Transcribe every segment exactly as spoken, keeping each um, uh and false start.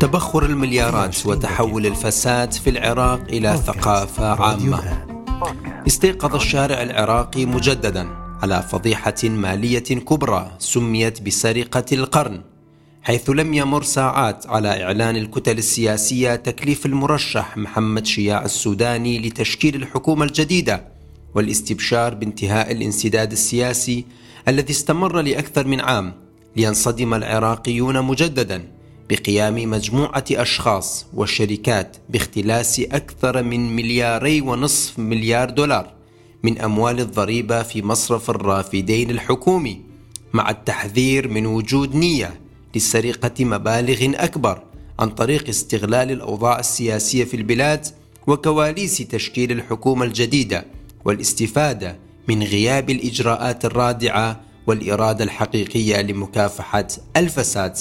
تبخر المليارات وتحول الفساد في العراق إلى ثقافة عامة. استيقظ الشارع العراقي مجددا على فضيحة مالية كبرى سميت بسرقة القرن، حيث لم يمر ساعات على إعلان الكتل السياسية تكليف المرشح محمد شياع السوداني لتشكيل الحكومة الجديدة والاستبشار بانتهاء الانسداد السياسي الذي استمر لأكثر من عام، لينصدم العراقيون مجددا بقيام مجموعة أشخاص وشركات باختلاس أكثر من ملياري ونصف مليار دولار من أموال الضريبة في مصرف الرافدين الحكومي، مع التحذير من وجود نية لسرقة مبالغ أكبر عن طريق استغلال الأوضاع السياسية في البلاد وكواليس تشكيل الحكومة الجديدة، والاستفادة من غياب الإجراءات الرادعة والإرادة الحقيقية لمكافحة الفساد.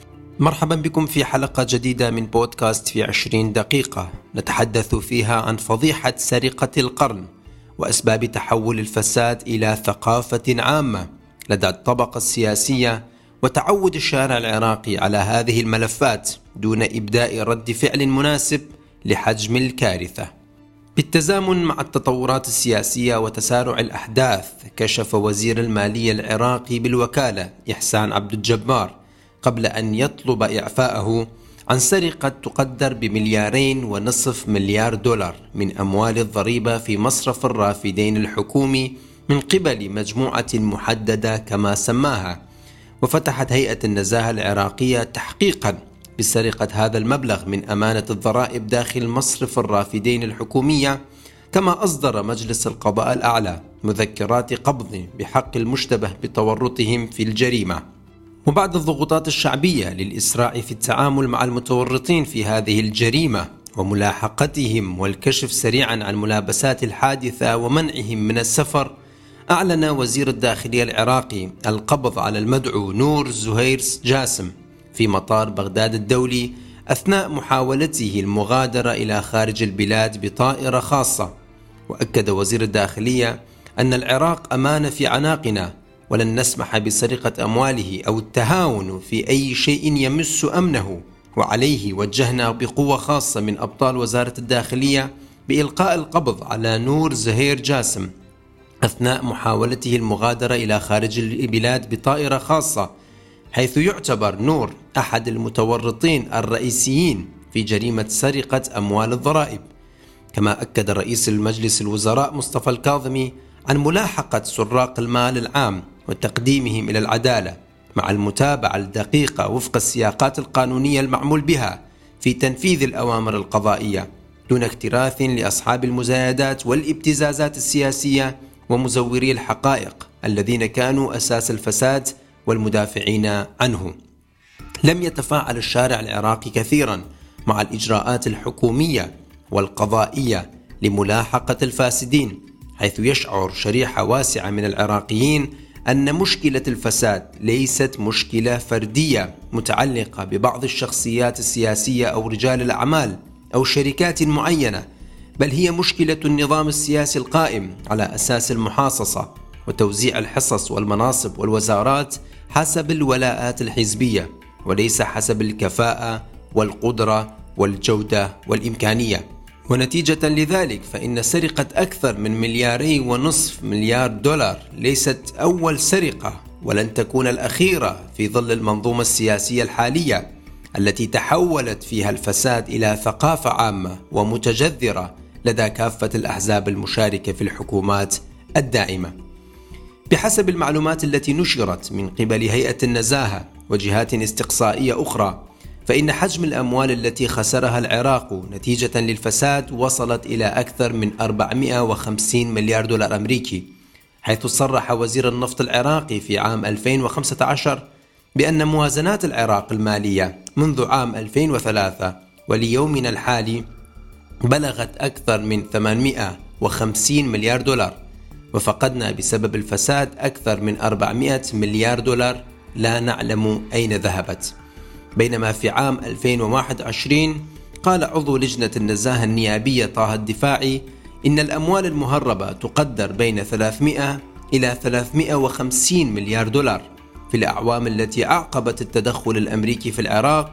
مرحبا بكم في حلقة جديدة من بودكاست في عشرين دقيقة نتحدث فيها عن فضيحة سرقة القرن وأسباب تحول الفساد إلى ثقافة عامة لدى الطبقة السياسية، وتعود الشارع العراقي على هذه الملفات دون إبداء رد فعل مناسب لحجم الكارثة. بالتزامن مع التطورات السياسية وتسارع الأحداث، كشف وزير المالية العراقي بالوكالة إحسان عبد الجبار قبل أن يطلب إعفاءه عن سرقة تقدر بمليارين ونصف مليار دولار من أموال الضريبة في مصرف الرافدين الحكومي من قبل مجموعة محددة كما سماها. وفتحت هيئة النزاهة العراقية تحقيقا بسرقة هذا المبلغ من أمانة الضرائب داخل مصرف الرافدين الحكومية، كما أصدر مجلس القضاء الأعلى مذكرات قبض بحق المشتبه بتورطهم في الجريمة. وبعد الضغوطات الشعبية للإسراع في التعامل مع المتورطين في هذه الجريمة وملاحقتهم والكشف سريعا عن ملابسات الحادثة ومنعهم من السفر، أعلن وزير الداخلية العراقي القبض على المدعو نور زهير جاسم في مطار بغداد الدولي أثناء محاولته المغادرة إلى خارج البلاد بطائرة خاصة. وأكد وزير الداخلية أن العراق أمانة في عناقنا، ولن نسمح بسرقة أمواله أو التهاون في أي شيء يمس أمنه، وعليه وجهنا بقوة خاصة من أبطال وزارة الداخلية بإلقاء القبض على نور زهير جاسم أثناء محاولته المغادرة إلى خارج البلاد بطائرة خاصة، حيث يعتبر نور أحد المتورطين الرئيسيين في جريمة سرقة أموال الضرائب. كما أكد رئيس المجلس الوزراء مصطفى الكاظمي عن ملاحقة سراق المال العام وتقديمهم إلى العدالة، مع المتابعة الدقيقة وفق السياقات القانونية المعمول بها في تنفيذ الأوامر القضائية، دون اكتراث لأصحاب المزايدات والابتزازات السياسية ومزوري الحقائق الذين كانوا أساس الفساد والمدافعين عنه. لم يتفاعل الشارع العراقي كثيرا مع الإجراءات الحكومية والقضائية لملاحقة الفاسدين، حيث يشعر شريحة واسعة من العراقيين أن مشكلة الفساد ليست مشكلة فردية متعلقة ببعض الشخصيات السياسية أو رجال الأعمال أو شركات معينة، بل هي مشكلة النظام السياسي القائم على أساس المحاصصة وتوزيع الحصص والمناصب والوزارات حسب الولاءات الحزبية، وليس حسب الكفاءة والقدرة والجودة والإمكانية. ونتيجة لذلك فإن سرقة أكثر من ملياري ونصف مليار دولار ليست أول سرقة، ولن تكون الأخيرة في ظل المنظومة السياسية الحالية التي تحولت فيها الفساد إلى ثقافة عامة ومتجذرة لدى كافة الأحزاب المشاركة في الحكومات الدائمة. بحسب المعلومات التي نشرت من قبل هيئة النزاهة وجهات استقصائية أخرى، فإن حجم الأموال التي خسرها العراق نتيجة للفساد وصلت إلى أكثر من أربعمائة وخمسين مليار دولار أمريكي، حيث صرح وزير النفط العراقي في عام ألفين وخمسة عشر بأن موازنات العراق المالية منذ عام ألفين وثلاثة وليومنا الحالي بلغت أكثر من ثمانمائة وخمسين مليار دولار، وفقدنا بسبب الفساد أكثر من أربعمائة مليار دولار لا نعلم أين ذهبت. بينما في عام ألفين وواحد وعشرين قال عضو لجنة النزاهة النيابية طه الدفاعي إن الأموال المهربة تقدر بين ثلاثمائة إلى ثلاثمائة وخمسين مليار دولار في الأعوام التي أعقبت التدخل الأمريكي في العراق،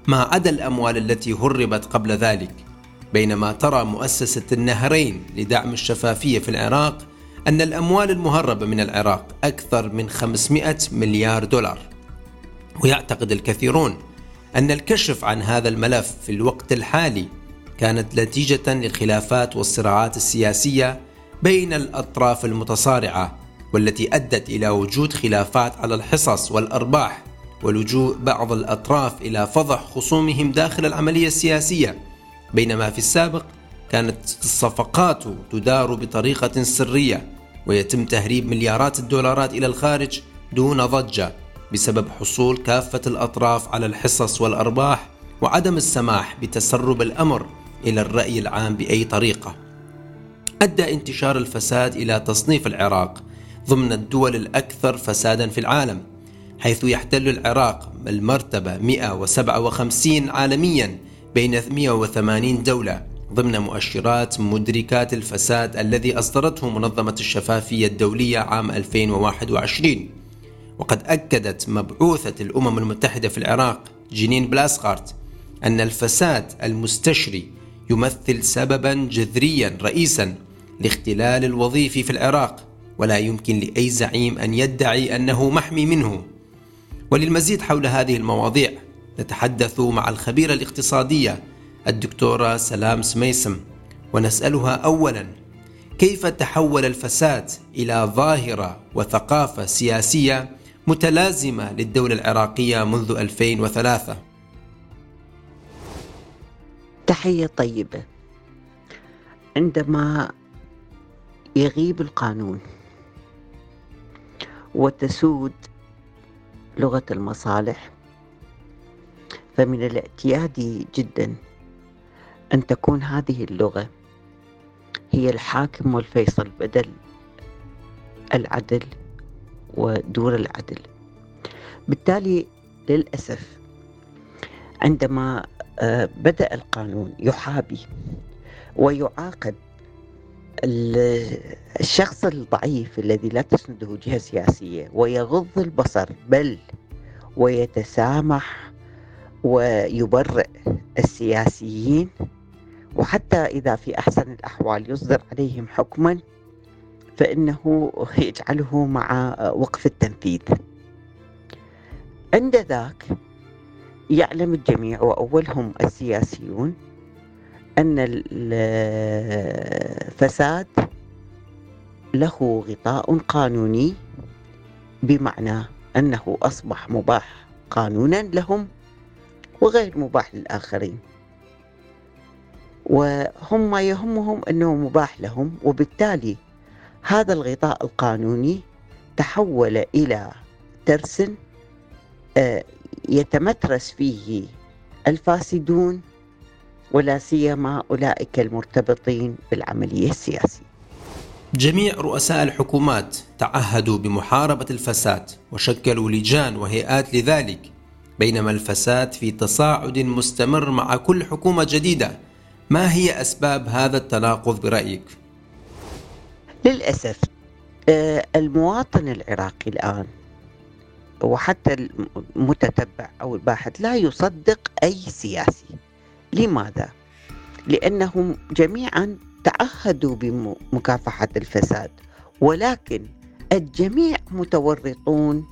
ما عدا الأموال التي هربت قبل ذلك. بينما ترى مؤسسة النهرين لدعم الشفافية في العراق أن الأموال المهربة من العراق أكثر من خمسمائة مليار دولار. ويعتقد الكثيرون أن الكشف عن هذا الملف في الوقت الحالي كانت نتيجة للخلافات والصراعات السياسية بين الأطراف المتصارعة، والتي أدت إلى وجود خلافات على الحصص والأرباح، ولجوء بعض الأطراف إلى فضح خصومهم داخل العملية السياسية. بينما في السابق كانت الصفقات تدار بطريقة سرية، ويتم تهريب مليارات الدولارات إلى الخارج دون ضجة، بسبب حصول كافة الأطراف على الحصص والأرباح وعدم السماح بتسرب الأمر إلى الرأي العام بأي طريقة. أدى انتشار الفساد إلى تصنيف العراق ضمن الدول الأكثر فسادا في العالم، حيث يحتل العراق المرتبة مئة وسبعة وخمسين عالميا بين مئة وثمانين دولة ضمن مؤشرات مدركات الفساد الذي أصدرته منظمة الشفافية الدولية عام ألفين وواحد وعشرين. وقد أكدت مبعوثة الأمم المتحدة في العراق جنين بلاسغارت أن الفساد المستشري يمثل سببا جذريا رئيسا لاختلال الوظيفي في العراق، ولا يمكن لأي زعيم أن يدعي أنه محمي منه. وللمزيد حول هذه المواضيع نتحدث مع الخبيرة الاقتصادية الدكتورة سلام سميسم، ونسألها أولا: كيف تحول الفساد إلى ظاهرة وثقافة سياسية متلازمة للدولة العراقية منذ ألفين وثلاثة؟ تحية طيبة. عندما يغيب القانون وتسود لغة المصالح، فمن الاعتيادي جدا أن تكون هذه اللغة هي الحاكم والفيصل بدل العدل ودور العدل. بالتالي للأسف عندما بدأ القانون يحابي ويعاقب الشخص الضعيف الذي لا تسنده جهة سياسية ويغض البصر، بل ويتسامح ويبرئ السياسيين، وحتى إذا في أحسن الأحوال يصدر عليهم حكما، فإنه يجعله مع وقف التنفيذ. عند ذاك يعلم الجميع وأولهم السياسيون أن الفساد له غطاء قانوني، بمعنى أنه أصبح مباح قانونا لهم وغير مباح للآخرين، وهم ما يهمهم أنه مباح لهم. وبالتالي هذا الغطاء القانوني تحول إلى ترس يتمترس فيه الفاسدون، ولا سيما أولئك المرتبطين بالعملية السياسية. جميع رؤساء الحكومات تعهدوا بمحاربة الفساد وشكلوا لجان وهيئات لذلك، بينما الفساد في تصاعد مستمر مع كل حكومة جديدة. ما هي أسباب هذا التناقض برأيك؟ للأسف المواطن العراقي الآن وحتى المتتبع أو الباحث لا يصدق أي سياسي. لماذا؟ لأنهم جميعا تعهدوا بمكافحة الفساد، ولكن الجميع متورطون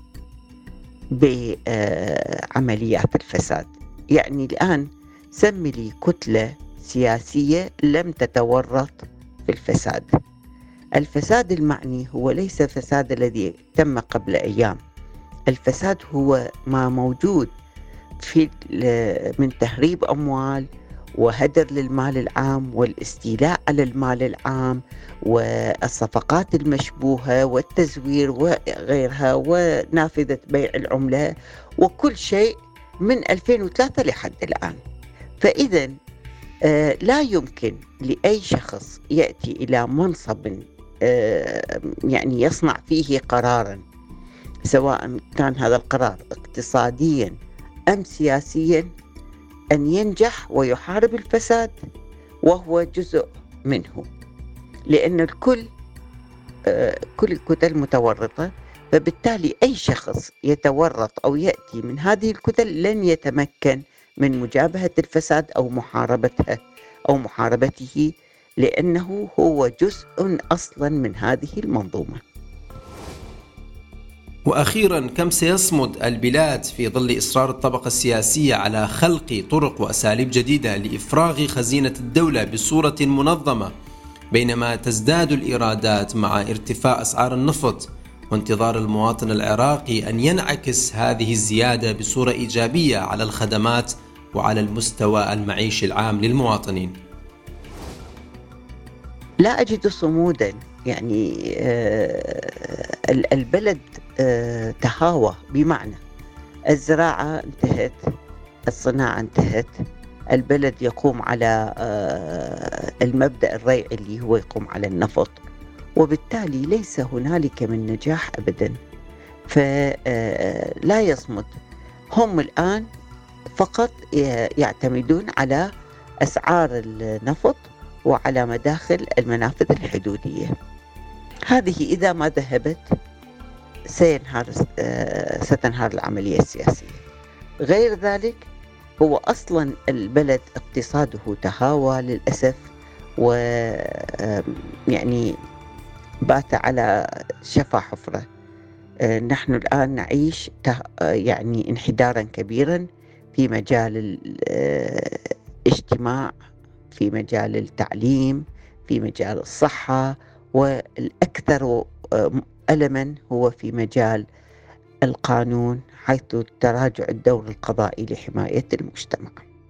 بعمليات الفساد. يعني الآن سمي لي كتلة سياسية لم تتورط في الفساد. الفساد المعني هو ليس الفساد الذي تم قبل أيام، الفساد هو ما موجود في من تهريب أموال وهدر للمال العام والاستيلاء على المال العام والصفقات المشبوهة والتزوير وغيرها ونافذة بيع العملة وكل شيء من ألفين وثلاثة لحد الآن. فإذا آه لا يمكن لأي شخص يأتي إلى منصب آه يعني يصنع فيه قراراً، سواء كان هذا القرار اقتصادياً أم سياسياً، أن ينجح ويحارب الفساد وهو جزء منه، لأن الكل آه كل الكتل متورطة. فبالتالي أي شخص يتورط أو يأتي من هذه الكتل لن يتمكن من مجابهة الفساد أو محاربتها أو محاربته، لأنه هو جزء أصلا من هذه المنظومة. وأخيرا، كم سيصمد البلاد في ظل إصرار الطبقة السياسية على خلق طرق وأساليب جديدة لإفراغ خزينة الدولة بصورة منظمة، بينما تزداد الإيرادات مع ارتفاع أسعار النفط، وانتظار المواطن العراقي أن ينعكس هذه الزيادة بصورة إيجابية على الخدمات وعلى المستوى المعيشي العام للمواطنين؟ لا أجد صمودا، يعني البلد تهاوى، بمعنى الزراعة انتهت، الصناعة انتهت، البلد يقوم على المبدأ الريعي اللي هو يقوم على النفط، وبالتالي ليس هنالك من نجاح أبدا. فلا يصمد. هم الآن فقط يعتمدون على أسعار النفط وعلى مداخل المنافذ الحدودية. هذه إذا ما ذهبت سينهار ستنهار العملية السياسية. غير ذلك هو أصلا البلد اقتصاده تهاوى للأسف، ويعني بات على شفا حفرة. نحن الآن نعيش يعني انحدارا كبيرا في مجال الاجتماع، في مجال التعليم، في مجال الصحة، والأكثر ألما هو في مجال القانون، حيث تراجع الدور القضائي لحماية المجتمع.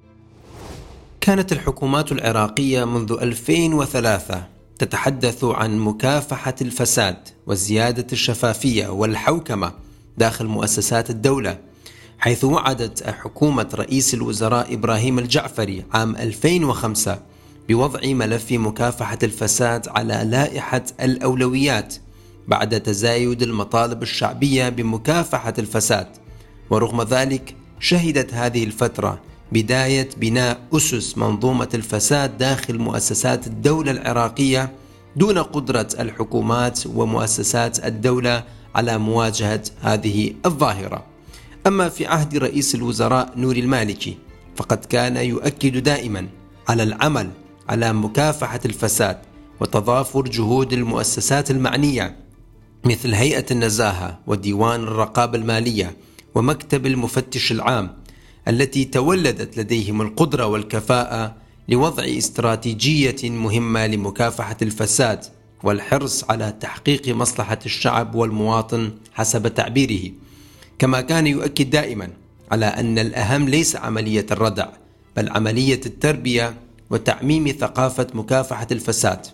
كانت الحكومات العراقية منذ ألفين وثلاثة تتحدث عن مكافحة الفساد وزيادة الشفافية والحوكمة داخل مؤسسات الدولة، حيث وعدت حكومة رئيس الوزراء إبراهيم الجعفري عام ألفين وخمسة بوضع ملف مكافحة الفساد على لائحة الأولويات بعد تزايد المطالب الشعبية بمكافحة الفساد. ورغم ذلك شهدت هذه الفترة بداية بناء أسس منظومة الفساد داخل مؤسسات الدولة العراقية دون قدرة الحكومات ومؤسسات الدولة على مواجهة هذه الظاهرة. أما في عهد رئيس الوزراء نوري المالكي فقد كان يؤكد دائما على العمل على مكافحة الفساد وتضافر جهود المؤسسات المعنية مثل هيئة النزاهة وديوان الرقابة المالية ومكتب المفتش العام، التي تولدت لديهم القدرة والكفاءة لوضع استراتيجية مهمة لمكافحة الفساد والحرص على تحقيق مصلحة الشعب والمواطن حسب تعبيره. كما كان يؤكد دائما على أن الأهم ليس عملية الردع بل عملية التربية وتعميم ثقافة مكافحة الفساد.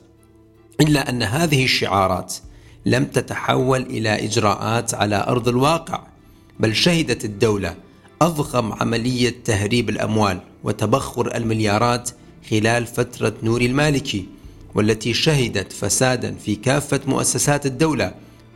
إلا أن هذه الشعارات لم تتحول إلى إجراءات على أرض الواقع، بل شهدت الدولة أضخم عملية تهريب الأموال وتبخر المليارات خلال فترة نوري المالكي، والتي شهدت فسادا في كافة مؤسسات الدولة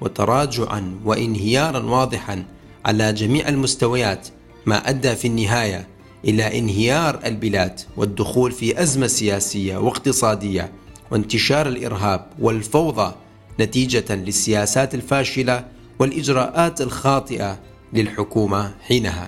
وتراجعا وانهيارا واضحا على جميع المستويات، ما أدى في النهاية إلى انهيار البلاد والدخول في أزمة سياسية واقتصادية وانتشار الإرهاب والفوضى نتيجة للسياسات الفاشلة والإجراءات الخاطئة للحكومة حينها.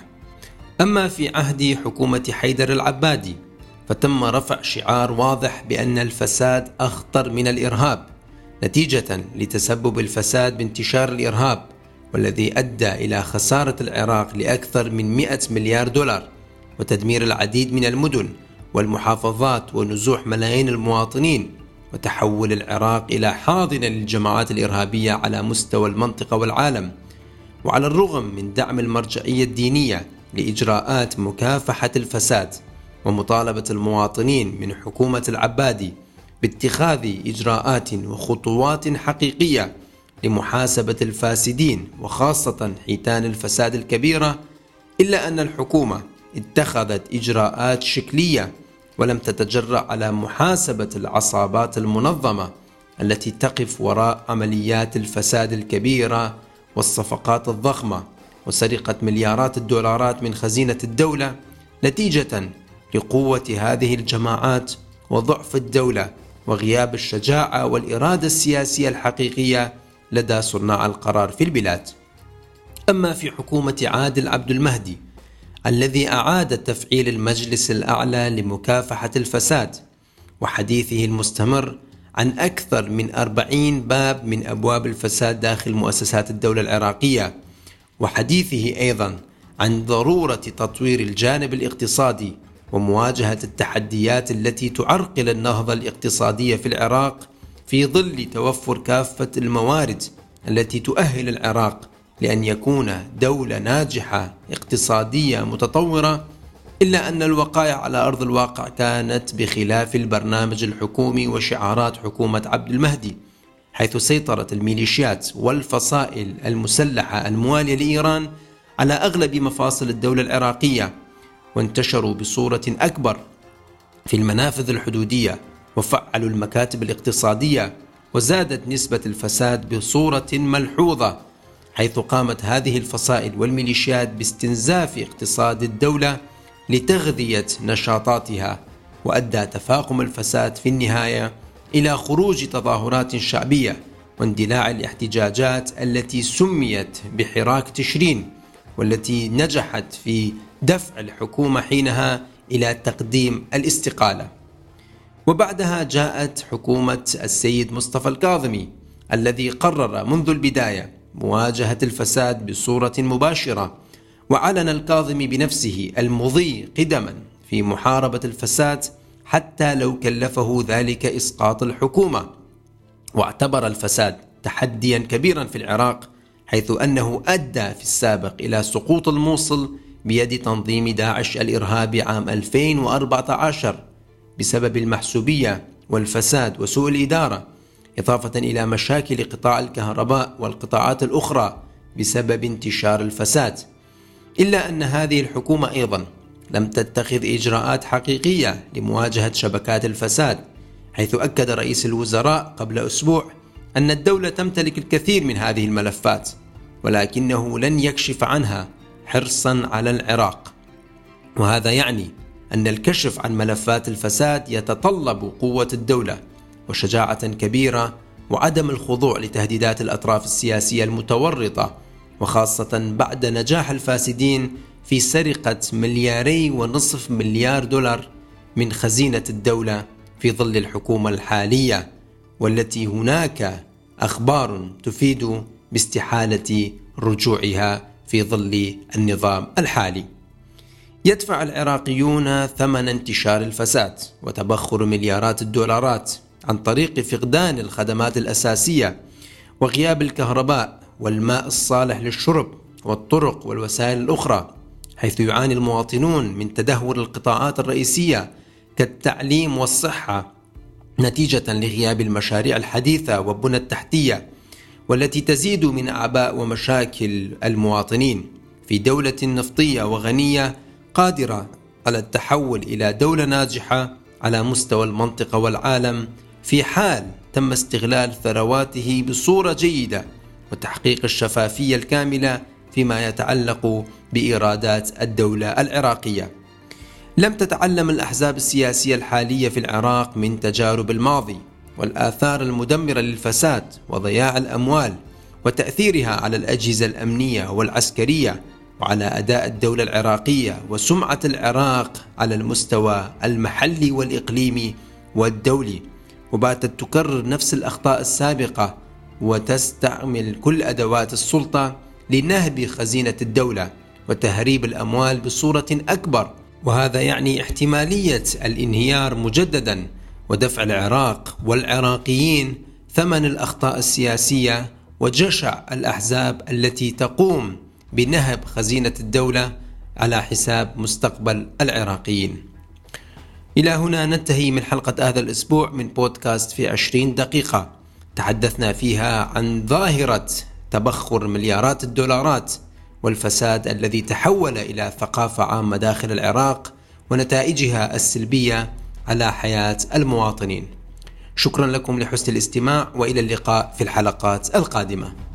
أما في عهد حكومة حيدر العبادي فتم رفع شعار واضح بأن الفساد أخطر من الإرهاب، نتيجة لتسبب الفساد بانتشار الإرهاب، والذي أدى إلى خسارة العراق لأكثر من مئة مليار دولار وتدمير العديد من المدن والمحافظات ونزوح ملايين المواطنين، وتحول العراق إلى حاضنة للجماعات الإرهابية على مستوى المنطقة والعالم. وعلى الرغم من دعم المرجعية الدينية لإجراءات مكافحة الفساد ومطالبة المواطنين من حكومة العبادي باتخاذ إجراءات وخطوات حقيقية لمحاسبة الفاسدين وخاصة حيتان الفساد الكبيرة، إلا أن الحكومة اتخذت إجراءات شكلية ولم تتجرأ على محاسبة العصابات المنظمة التي تقف وراء عمليات الفساد الكبيرة والصفقات الضخمة وسرقة مليارات الدولارات من خزينة الدولة، نتيجة لقوة هذه الجماعات وضعف الدولة وغياب الشجاعة والإرادة السياسية الحقيقية لدى صناع القرار في البلاد. أما في حكومة عادل عبد المهدي الذي أعاد تفعيل المجلس الأعلى لمكافحة الفساد وحديثه المستمر عن أكثر من أربعين باب من أبواب الفساد داخل مؤسسات الدولة العراقية، وحديثه أيضا عن ضرورة تطوير الجانب الاقتصادي ومواجهة التحديات التي تعرقل النهضة الاقتصادية في العراق في ظل توفر كافة الموارد التي تؤهل العراق لأن يكون دولة ناجحة اقتصادية متطورة، إلا أن الوقائع على أرض الواقع كانت بخلاف البرنامج الحكومي وشعارات حكومة عبد المهدي، حيث سيطرت الميليشيات والفصائل المسلحة الموالية لإيران على أغلب مفاصل الدولة العراقية، وانتشروا بصورة أكبر في المنافذ الحدودية وفعلوا المكاتب الاقتصادية، وزادت نسبة الفساد بصورة ملحوظة، حيث قامت هذه الفصائل والميليشيات باستنزاف اقتصاد الدولة لتغذية نشاطاتها، وأدى تفاقم الفساد في النهاية إلى خروج تظاهرات شعبية واندلاع الاحتجاجات التي سميت بحراك تشرين، والتي نجحت في دفع الحكومة حينها إلى تقديم الاستقالة. وبعدها جاءت حكومة السيد مصطفى الكاظمي الذي قرر منذ البداية مواجهة الفساد بصورة مباشرة، وعلن الكاظمي بنفسه المضي قدما في محاربة الفساد حتى لو كلفه ذلك إسقاط الحكومة، واعتبر الفساد تحديا كبيرا في العراق، حيث أنه أدى في السابق إلى سقوط الموصل بيد تنظيم داعش الإرهابي عام ألفين وأربعة عشر بسبب المحسوبية والفساد وسوء الإدارة، إضافة إلى مشاكل قطاع الكهرباء والقطاعات الأخرى بسبب انتشار الفساد. إلا أن هذه الحكومة أيضا لم تتخذ إجراءات حقيقية لمواجهة شبكات الفساد، حيث أكد رئيس الوزراء قبل أسبوع أن الدولة تمتلك الكثير من هذه الملفات، ولكنه لن يكشف عنها حرصا على العراق. وهذا يعني أن الكشف عن ملفات الفساد يتطلب قوة الدولة وشجاعة كبيرة وعدم الخضوع لتهديدات الأطراف السياسية المتورطة، وخاصة بعد نجاح الفاسدين في سرقة ملياري ونصف مليار دولار من خزينة الدولة في ظل الحكومة الحالية، والتي هناك أخبار تفيد باستحالة رجوعها في ظل النظام الحالي. يدفع العراقيون ثمن انتشار الفساد وتبخر مليارات الدولارات عن طريق فقدان الخدمات الأساسية وغياب الكهرباء والماء الصالح للشرب والطرق والوسائل الأخرى، حيث يعاني المواطنون من تدهور القطاعات الرئيسية كالتعليم والصحة نتيجة لغياب المشاريع الحديثة والبنى التحتية، والتي تزيد من أعباء ومشاكل المواطنين في دولة نفطية وغنية قادرة على التحول إلى دولة ناجحة على مستوى المنطقة والعالم، في حال تم استغلال ثرواته بصورة جيدة وتحقيق الشفافية الكاملة فيما يتعلق بإيرادات الدولة العراقية. لم تتعلم الأحزاب السياسية الحالية في العراق من تجارب الماضي والآثار المدمرة للفساد وضياع الأموال وتأثيرها على الأجهزة الأمنية والعسكرية وعلى أداء الدولة العراقية وسمعة العراق على المستوى المحلي والإقليمي والدولي، وباتت تكرر نفس الأخطاء السابقة وتستعمل كل أدوات السلطة لنهب خزينة الدولة وتهريب الأموال بصورة أكبر، وهذا يعني احتمالية الانهيار مجددا ودفع العراق والعراقيين ثمن الأخطاء السياسية وجشع الأحزاب التي تقوم بنهب خزينة الدولة على حساب مستقبل العراقيين. إلى هنا ننتهي من حلقة هذا الأسبوع من بودكاست في عشرين دقيقة، تحدثنا فيها عن ظاهرة تبخر مليارات الدولارات والفساد الذي تحول إلى ثقافة عامة داخل العراق ونتائجها السلبية على حياة المواطنين. شكرا لكم لحسن الاستماع، وإلى اللقاء في الحلقات القادمة.